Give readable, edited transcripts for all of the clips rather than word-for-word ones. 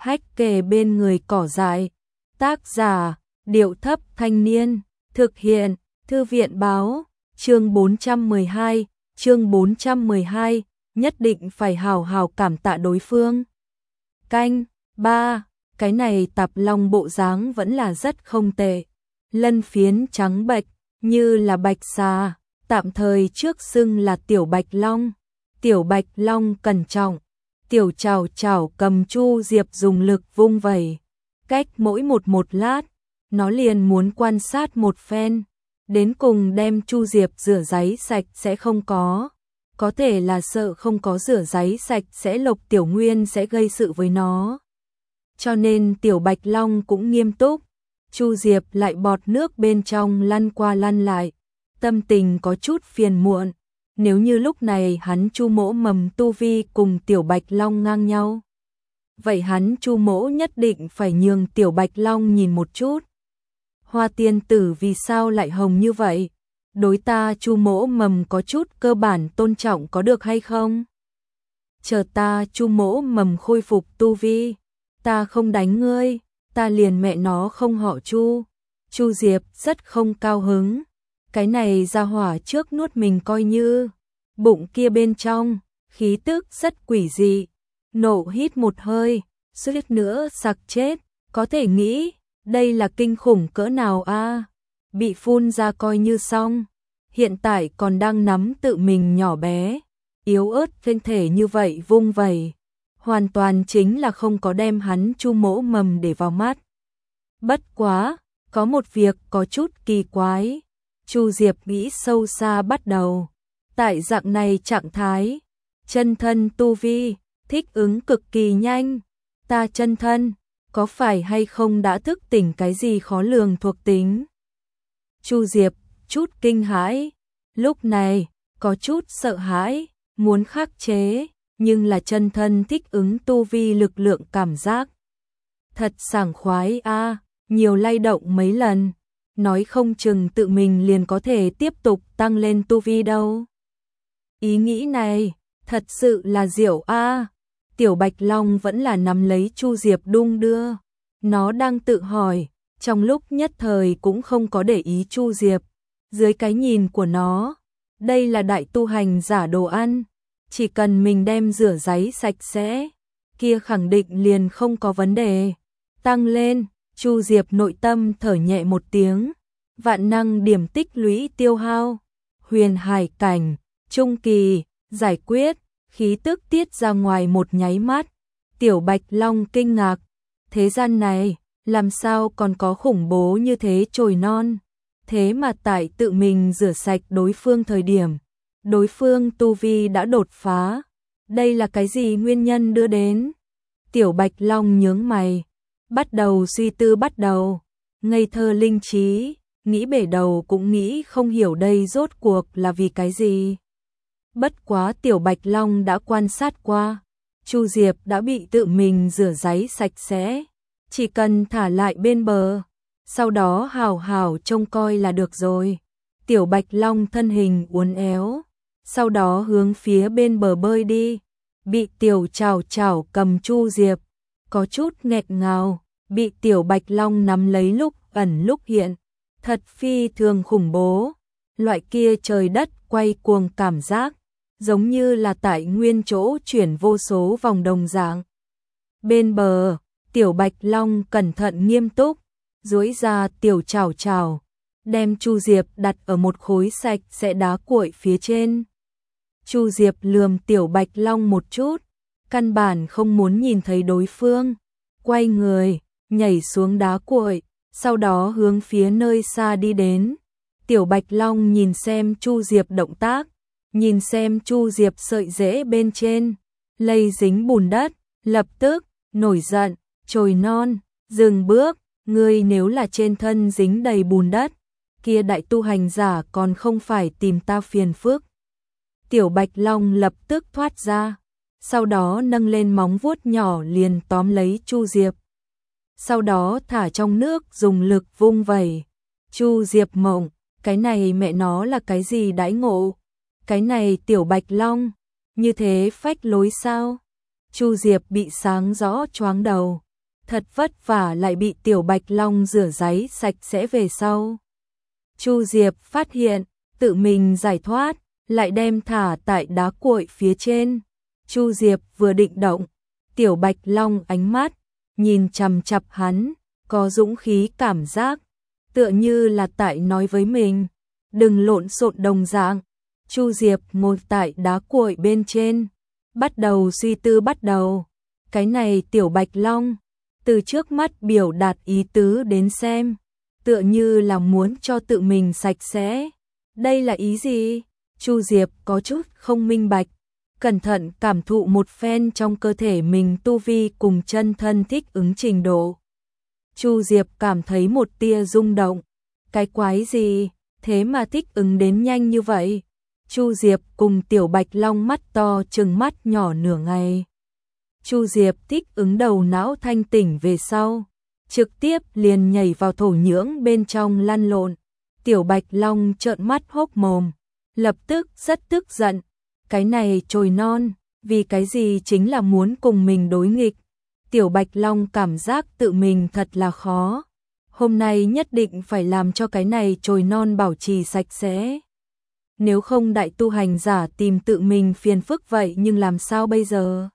hách kề bên người cỏ dại. Tác giả, Điệu Thấp Thanh Niên. Thực hiện, Thư viện báo. Chương 412, nhất định phải hào hào cảm tạ đối phương. Canh 3, cái này Tạp Long bộ dáng vẫn là rất không tệ. Lân phiến trắng bệch, như là bạch xà, tạm thời trước xưng là Tiểu Bạch Long. Tiểu Bạch Long cẩn trọng, tiểu chảo chảo cầm Chu Diệp dùng lực vung vẩy. Cách mỗi một lát, nó liền muốn quan sát một phen, đến cùng đem Chu Diệp rửa ráy sạch sẽ không có. Có thể là sợ không có rửa ráy sạch sẽ Lộc Tiểu Nguyên sẽ gây sự với nó. Cho nên Tiểu Bạch Long cũng nghiêm túc. Chu Diệp lại bọt nước bên trong lăn qua lăn lại, tâm tình có chút phiền muộn. Nếu như lúc này hắn Chu Mỗ Mầm tu vi cùng Tiểu Bạch Long ngang nhau, vậy hắn Chu Mỗ nhất định phải nhường Tiểu Bạch Long nhìn một chút. Hoa tiên tử vì sao lại hồng như vậy? Đối ta Chu Mỗ Mầm có chút cơ bản tôn trọng có được hay không? Chờ ta Chu Mỗ Mầm khôi phục tu vi, ta không đánh ngươi, ta liền mẹ nó không họ Chu. Chu Diệp rất không cao hứng. Cái này ra hỏa trước nuốt mình coi như, bụng kia bên trong, khí tức rất quỷ dị. Nộ hít một hơi, suýt nữa sặc chết, có thể nghĩ, đây là kinh khủng cỡ nào a? Bị phun ra coi như xong, hiện tại còn đang nắm tự mình nhỏ bé, yếu ớt thân thể như vậy vung vẩy, hoàn toàn chính là không có đem hắn Chu Mỗ Mầm để vào mắt. Bất quá, có một việc có chút kỳ quái. Chu Diệp nghĩ sâu xa bắt đầu. Tại dạng này trạng thái, chân thân tu vi, thích ứng cực kỳ nhanh. Ta chân thân, có phải hay không đã thức tỉnh cái gì khó lường thuộc tính? Chu Diệp chút kinh hãi, lúc này có chút sợ hãi, muốn khắc chế, nhưng là chân thân thích ứng tu vi lực lượng cảm giác. Thật sảng khoái a, nhiều lay động mấy lần, nói không chừng tự mình liền có thể tiếp tục tăng lên tu vi đâu. Ý nghĩ này, thật sự là diệu a. Tiểu Bạch Long vẫn là nắm lấy Chu Diệp đung đưa. Nó đang tự hỏi, trong lúc nhất thời cũng không có để ý Chu Diệp. Dưới cái nhìn của nó, đây là đại tu hành giả đồ ăn. Chỉ cần mình đem rửa ráy sạch sẽ, kia khẳng định liền không có vấn đề. Tăng lên, Chu Diệp nội tâm thở nhẹ một tiếng. Vạn năng điểm tích lũy tiêu hao. Huyền hải cảnh, trung kỳ, giải quyết, khí tức tiết ra ngoài một nháy mắt. Tiểu Bạch Long kinh ngạc. Thế gian này, làm sao còn có khủng bố như thế chồi non. Thế mà tại tự mình rửa sạch đối phương thời điểm, đối phương tu vi đã đột phá. Đây là cái gì nguyên nhân đưa đến? Tiểu Bạch Long nhướng mày, bắt đầu suy tư ngây thơ linh trí, nghĩ bể đầu cũng nghĩ không hiểu đây rốt cuộc là vì cái gì. Bất quá Tiểu Bạch Long đã quan sát qua, Chu Diệp đã bị tự mình rửa ráy sạch sẽ, chỉ cần thả lại bên bờ, sau đó hào hào trông coi là được rồi. Tiểu Bạch Long thân hình uốn éo, sau đó hướng phía bên bờ bơi đi, bị Tiểu Chảo Chảo cầm Chu Diệp, có chút nghẹt ngào, bị Tiểu Bạch Long nắm lấy lúc ẩn lúc hiện, thật phi thường khủng bố, loại kia trời đất quay cuồng cảm giác, giống như là tại nguyên chỗ chuyển vô số vòng đồng dạng. Bên bờ, Tiểu Bạch Long cẩn thận nghiêm túc, duỗi ra Tiểu Chảo Chảo, đem Chu Diệp đặt ở một khối sạch sẽ đá cuội phía trên. Chu Diệp lườm Tiểu Bạch Long một chút, căn bản không muốn nhìn thấy đối phương, quay người, nhảy xuống đá cuội, sau đó hướng phía nơi xa đi đến. Tiểu Bạch Long nhìn xem Chu Diệp động tác, nhìn xem Chu Diệp sợi rễ bên trên, lây dính bùn đất, lập tức, nổi giận, chồi non, dừng bước, ngươi nếu là trên thân dính đầy bùn đất, kia đại tu hành giả còn không phải tìm ta phiền phức. Tiểu Bạch Long lập tức thoát ra, sau đó nâng lên móng vuốt nhỏ liền tóm lấy Chu Diệp. Sau đó thả trong nước dùng lực vung vẩy. Chu Diệp mộng, cái này mẹ nó là cái gì đãi ngộ? Cái này Tiểu Bạch Long, như thế phách lối sao? Chu Diệp bị sáng rõ choáng đầu, thật vất vả lại bị Tiểu Bạch Long rửa ráy sạch sẽ về sau. Chu Diệp phát hiện, tự mình giải thoát, lại đem thả tại đá cuội phía trên. Chu Diệp vừa định động, Tiểu Bạch Long ánh mắt, nhìn chằm chằm hắn, có dũng khí cảm giác, tựa như là tại nói với mình, đừng lộn xộn đồng dạng. Chu Diệp ngồi tại đá cuội bên trên, bắt đầu suy tư cái này Tiểu Bạch Long, từ trước mắt biểu đạt ý tứ đến xem, tựa như là muốn cho tự mình sạch sẽ. Đây là ý gì? Chu Diệp có chút không minh bạch, cẩn thận cảm thụ một phen trong cơ thể mình tu vi cùng chân thân thích ứng trình độ. Chu Diệp cảm thấy một tia rung động, cái quái gì, thế mà thích ứng đến nhanh như vậy? Chu Diệp cùng Tiểu Bạch Long mắt to trừng mắt nhỏ nửa ngày. Chu Diệp thích ứng đầu não thanh tỉnh về sau, trực tiếp liền nhảy vào thổ nhưỡng bên trong lăn lộn. Tiểu Bạch Long trợn mắt hốc mồm, lập tức rất tức giận, cái này trồi non, vì cái gì chính là muốn cùng mình đối nghịch. Tiểu Bạch Long cảm giác tự mình thật là khó, hôm nay nhất định phải làm cho cái này trồi non bảo trì sạch sẽ. Nếu không đại tu hành giả tìm tự mình phiền phức vậy nhưng làm sao bây giờ?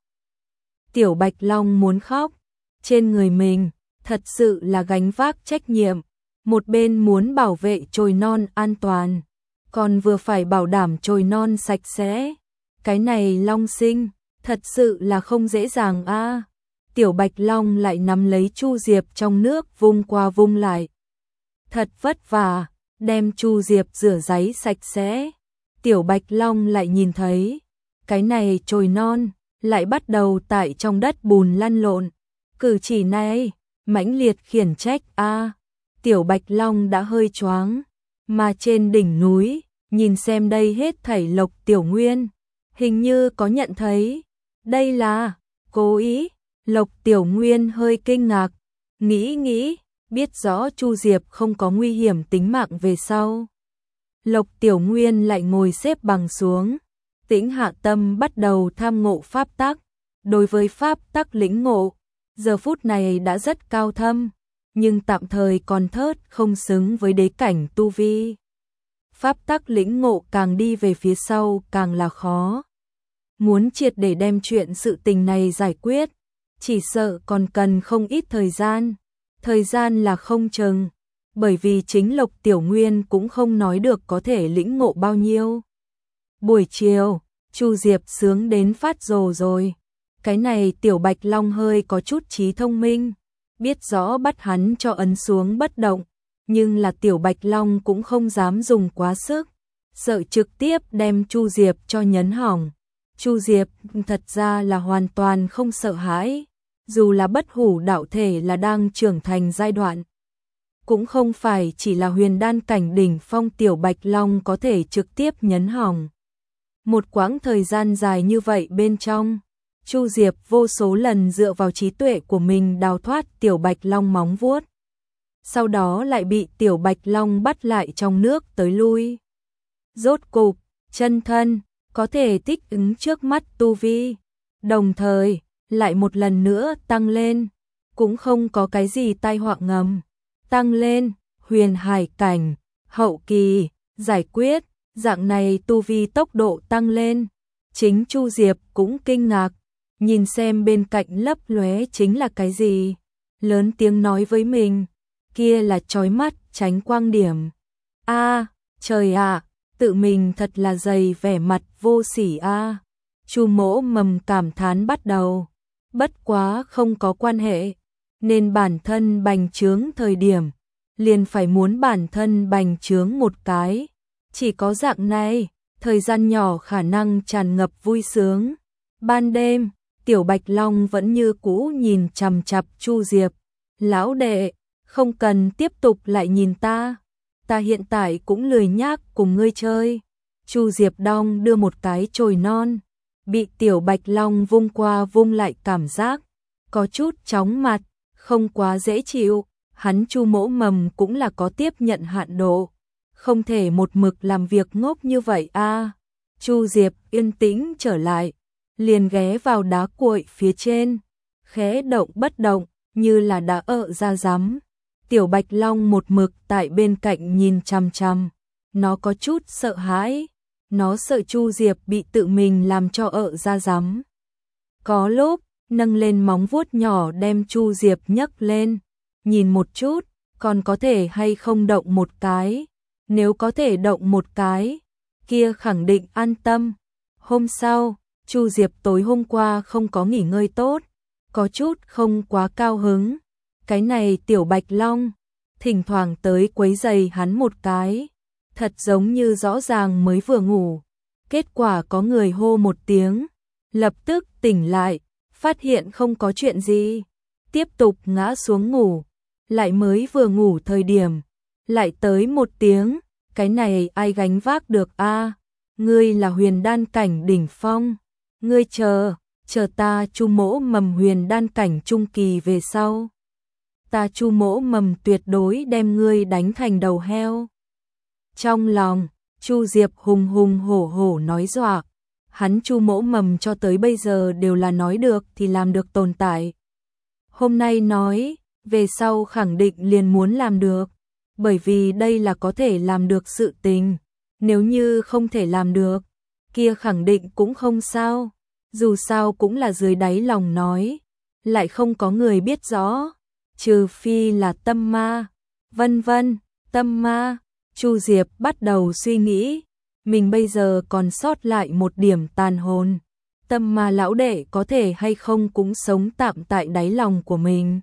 Tiểu Bạch Long muốn khóc, trên người mình thật sự là gánh vác trách nhiệm, một bên muốn bảo vệ trồi non an toàn, còn vừa phải bảo đảm trồi non sạch sẽ. Cái này Long sinh, thật sự là không dễ dàng a. Tiểu Bạch Long lại nắm lấy Chu Diệp trong nước vung qua vung lại. Thật vất vả, đem Chu Diệp rửa ráy sạch sẽ. Tiểu Bạch Long lại nhìn thấy, cái này trồi non, lại bắt đầu tại trong đất bùn lăn lộn. Cử chỉ này, mãnh liệt khiển trách a. Tiểu Bạch Long đã hơi choáng, mà trên đỉnh núi, nhìn xem đây hết thảy Lộc Tiểu Nguyên, hình như có nhận thấy, đây là cố ý. Lộc Tiểu Nguyên hơi kinh ngạc, nghĩ, biết rõ Chu Diệp không có nguy hiểm tính mạng về sau. Lộc Tiểu Nguyên lại ngồi xếp bằng xuống, tĩnh hạ tâm bắt đầu tham ngộ pháp tắc. Đối với pháp tắc lĩnh ngộ, giờ phút này đã rất cao thâm, nhưng tạm thời còn thớt không xứng với đế cảnh tu vi. Pháp tắc lĩnh ngộ càng đi về phía sau càng là khó. Muốn triệt để đem chuyện sự tình này giải quyết, chỉ sợ còn cần không ít thời gian là không chừng, bởi vì chính Lộc Tiểu Nguyên cũng không nói được có thể lĩnh ngộ bao nhiêu. Buổi chiều, Chu Diệp sướng đến phát rồ rồi, cái này Tiểu Bạch Long hơi có chút trí thông minh, biết rõ bắt hắn cho ấn xuống bất động, nhưng là Tiểu Bạch Long cũng không dám dùng quá sức, sợ trực tiếp đem Chu Diệp cho nhấn hỏng. Chu Diệp thật ra là hoàn toàn không sợ hãi, dù là bất hủ đạo thể là đang trưởng thành giai đoạn, cũng không phải chỉ là huyền đan cảnh đỉnh phong Tiểu Bạch Long có thể trực tiếp nhấn hỏng. Một quãng thời gian dài như vậy bên trong, Chu Diệp vô số lần dựa vào trí tuệ của mình đào thoát Tiểu Bạch Long móng vuốt, sau đó lại bị Tiểu Bạch Long bắt lại trong nước tới lui. Rốt cục, chân thân có thể thích ứng trước mắt tu vi, đồng thời lại một lần nữa tăng lên, cũng không có cái gì tai họa ngầm. Tăng lên, huyền hải cảnh, hậu kỳ, giải quyết, dạng này tu vi tốc độ tăng lên. Chính Chu Diệp cũng kinh ngạc, nhìn xem bên cạnh lấp lóe chính là cái gì. Lớn tiếng nói với mình, kia là chói mắt, tránh quang điểm. A, trời ạ, tự mình thật là dày vẻ mặt vô sỉ a. Chu Mỗ Mầm cảm thán bắt đầu. Bất quá không có quan hệ, nên bản thân bành trướng thời điểm, liền phải muốn bản thân bành trướng một cái. Chỉ có dạng này, thời gian nhỏ khả năng tràn ngập vui sướng. Ban đêm, Tiểu Bạch Long vẫn như cũ nhìn chằm chằm Chu Diệp. Lão đệ, không cần tiếp tục lại nhìn ta. Ta hiện tại cũng lười nhác cùng ngươi chơi. Chu Diệp đong đưa một cái chồi non, bị Tiểu Bạch Long vung qua vung lại cảm giác có chút chóng mặt, không quá dễ chịu. Hắn Chu Mỗ Mầm cũng là có tiếp nhận hạn độ, không thể một mực làm việc ngốc như vậy a. Chu Diệp yên tĩnh trở lại, liền ghé vào đá cuội phía trên, khẽ động bất động, như là đã ra rắm. Tiểu Bạch Long một mực tại bên cạnh nhìn chằm chằm, nó có chút sợ hãi, nó sợ Chu Diệp bị tự mình làm cho ra rắm. Có lúc, nâng lên móng vuốt nhỏ đem Chu Diệp nhấc lên, nhìn một chút, còn có thể hay không động một cái, nếu có thể động một cái, kia khẳng định an tâm. Hôm sau, Chu Diệp tối hôm qua không có nghỉ ngơi tốt, có chút không quá cao hứng. Cái này Tiểu Bạch Long, thỉnh thoảng tới quấy giày hắn một cái, thật giống như rõ ràng mới vừa ngủ. Kết quả có người hô một tiếng, lập tức tỉnh lại, phát hiện không có chuyện gì, tiếp tục ngã xuống ngủ, lại mới vừa ngủ thời điểm, lại tới một tiếng, cái này ai gánh vác được a? Ngươi là huyền đan cảnh đỉnh phong, ngươi chờ ta Chu Mỗ Mầm huyền đan cảnh trung kỳ về sau. Ta Chu Mỗ Mầm tuyệt đối đem ngươi đánh thành đầu heo. Trong lòng, Chu Diệp hùng hùng hổ hổ nói dọa, hắn Chu Mỗ Mầm cho tới bây giờ đều là nói được thì làm được tồn tại. Hôm nay nói, về sau khẳng định liền muốn làm được, bởi vì đây là có thể làm được sự tình, nếu như không thể làm được, kia khẳng định cũng không sao, dù sao cũng là dưới đáy lòng nói, lại không có người biết rõ, trừ phi là tâm ma, vân vân, tâm ma. Chu Diệp bắt đầu suy nghĩ, mình bây giờ còn sót lại một điểm tàn hồn, tâm ma lão đệ có thể hay không cũng sống tạm tại đáy lòng của mình.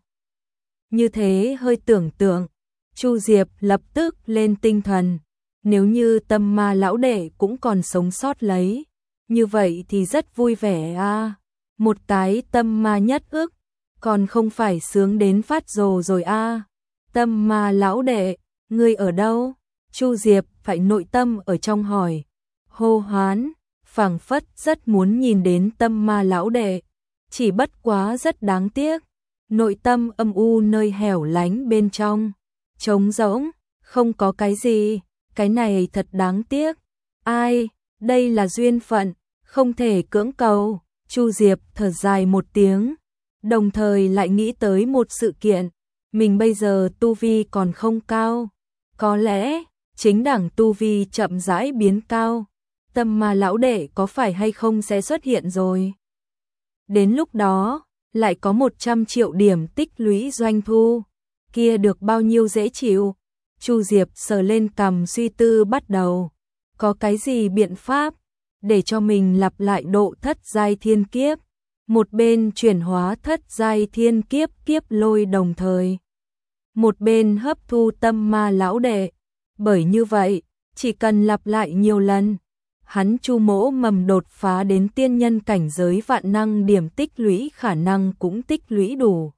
Như thế hơi tưởng tượng, Chu Diệp lập tức lên tinh thần, nếu như tâm ma lão đệ cũng còn sống sót lấy, như vậy thì rất vui vẻ a. Một cái tâm ma nhất ức, còn không phải sướng đến phát rồ rồi a. Tâm ma lão đệ, ngươi ở đâu? Chu Diệp phải nội tâm ở trong hỏi, hô hoán, phảng phất rất muốn nhìn đến tâm ma lão đệ, chỉ bất quá rất đáng tiếc, nội tâm âm u nơi hẻo lánh bên trong, trống rỗng, không có cái gì, cái này thật đáng tiếc. Ai, đây là duyên phận, không thể cưỡng cầu. Chu Diệp thở dài một tiếng, đồng thời lại nghĩ tới một sự kiện, mình bây giờ tu vi còn không cao, có lẽ chính đẳng tu vi chậm rãi biến cao, tâm ma lão đệ có phải hay không sẽ xuất hiện rồi. Đến lúc đó, lại có 100 triệu điểm tích lũy doanh thu, kia được bao nhiêu dễ chịu. Chu Diệp sờ lên cằm suy tư bắt đầu, có cái gì biện pháp để cho mình lặp lại độ thất giai thiên kiếp, một bên chuyển hóa thất giai thiên kiếp kiếp lôi đồng thời, một bên hấp thu tâm ma lão đệ. Bởi như vậy, chỉ cần lặp lại nhiều lần, hắn Chu Mỗ Mầm đột phá đến tiên nhân cảnh giới vạn năng điểm tích lũy khả năng cũng tích lũy đủ.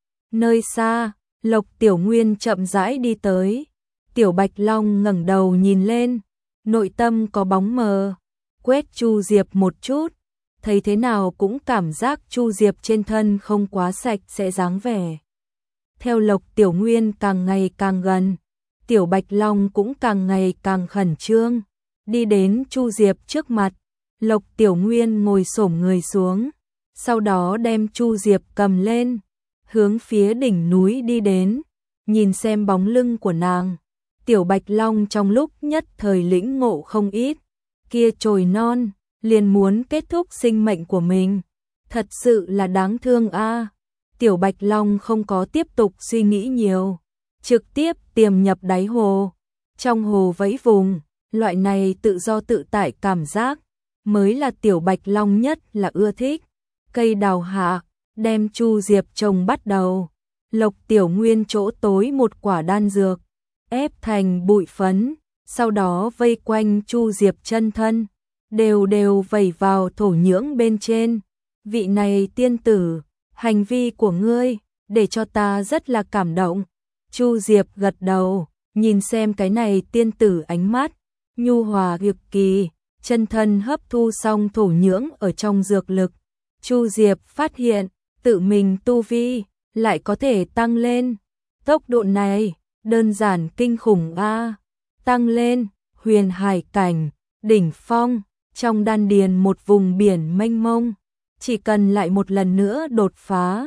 Nơi xa, Lộc Tiểu Nguyên chậm rãi đi tới, Tiểu Bạch Long ngẩng đầu nhìn lên, nội tâm có bóng mờ, quét Chu Diệp một chút, thấy thế nào cũng cảm giác Chu Diệp trên thân không quá sạch sẽ dáng vẻ. Theo Lộc Tiểu Nguyên càng ngày càng gần, Tiểu Bạch Long cũng càng ngày càng khẩn trương, đi đến Chu Diệp trước mặt, Lộc Tiểu Nguyên ngồi xổm người xuống, sau đó đem Chu Diệp cầm lên, hướng phía đỉnh núi đi đến, nhìn xem bóng lưng của nàng, Tiểu Bạch Long trong lúc nhất thời lĩnh ngộ không ít, kia chồi non, liền muốn kết thúc sinh mệnh của mình, thật sự là đáng thương a. Tiểu Bạch Long không có tiếp tục suy nghĩ nhiều, trực tiếp tiềm nhập đáy hồ, trong hồ vẫy vùng, loại này tự do tự tại cảm giác, mới là Tiểu Bạch Long nhất là ưa thích. Cây đào hạ, đem Chu Diệp trồng bắt đầu, Lộc Tiểu Nguyên chỗ tối một quả đan dược, ép thành bụi phấn, sau đó vây quanh Chu Diệp chân thân, đều đều vẩy vào thổ nhưỡng bên trên. Vị này tiên tử, hành vi của ngươi, để cho ta rất là cảm động. Chu Diệp gật đầu, nhìn xem cái này tiên tử ánh mắt, nhu hòa cực kỳ, chân thân hấp thu xong thổ nhưỡng ở trong dược lực. Chu Diệp phát hiện, tự mình tu vi, lại có thể tăng lên. Tốc độ này, đơn giản kinh khủng a. Tăng lên, huyền hải cảnh, đỉnh phong, trong đan điền một vùng biển mênh mông. Chỉ cần lại một lần nữa đột phá,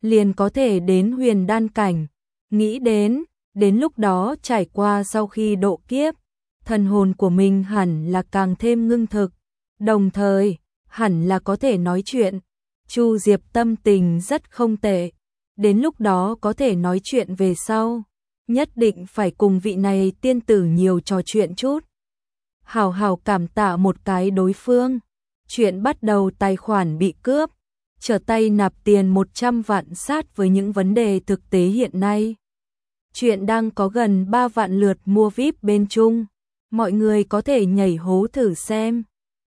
liền có thể đến huyền đan cảnh. Nghĩ đến lúc đó trải qua sau khi độ kiếp, thần hồn của mình hẳn là càng thêm ngưng thực, đồng thời hẳn là có thể nói chuyện. Chu Diệp tâm tình rất không tệ, đến lúc đó có thể nói chuyện về sau, nhất định phải cùng vị này tiên tử nhiều trò chuyện chút. Hào hào cảm tạ một cái đối phương. Chuyện bắt đầu tài khoản bị cướp, trở tay nạp tiền 100 vạn sát với những vấn đề thực tế hiện nay. Chuyện đang có gần 3 vạn lượt mua VIP bên Trung, mọi người có thể nhảy hố thử xem.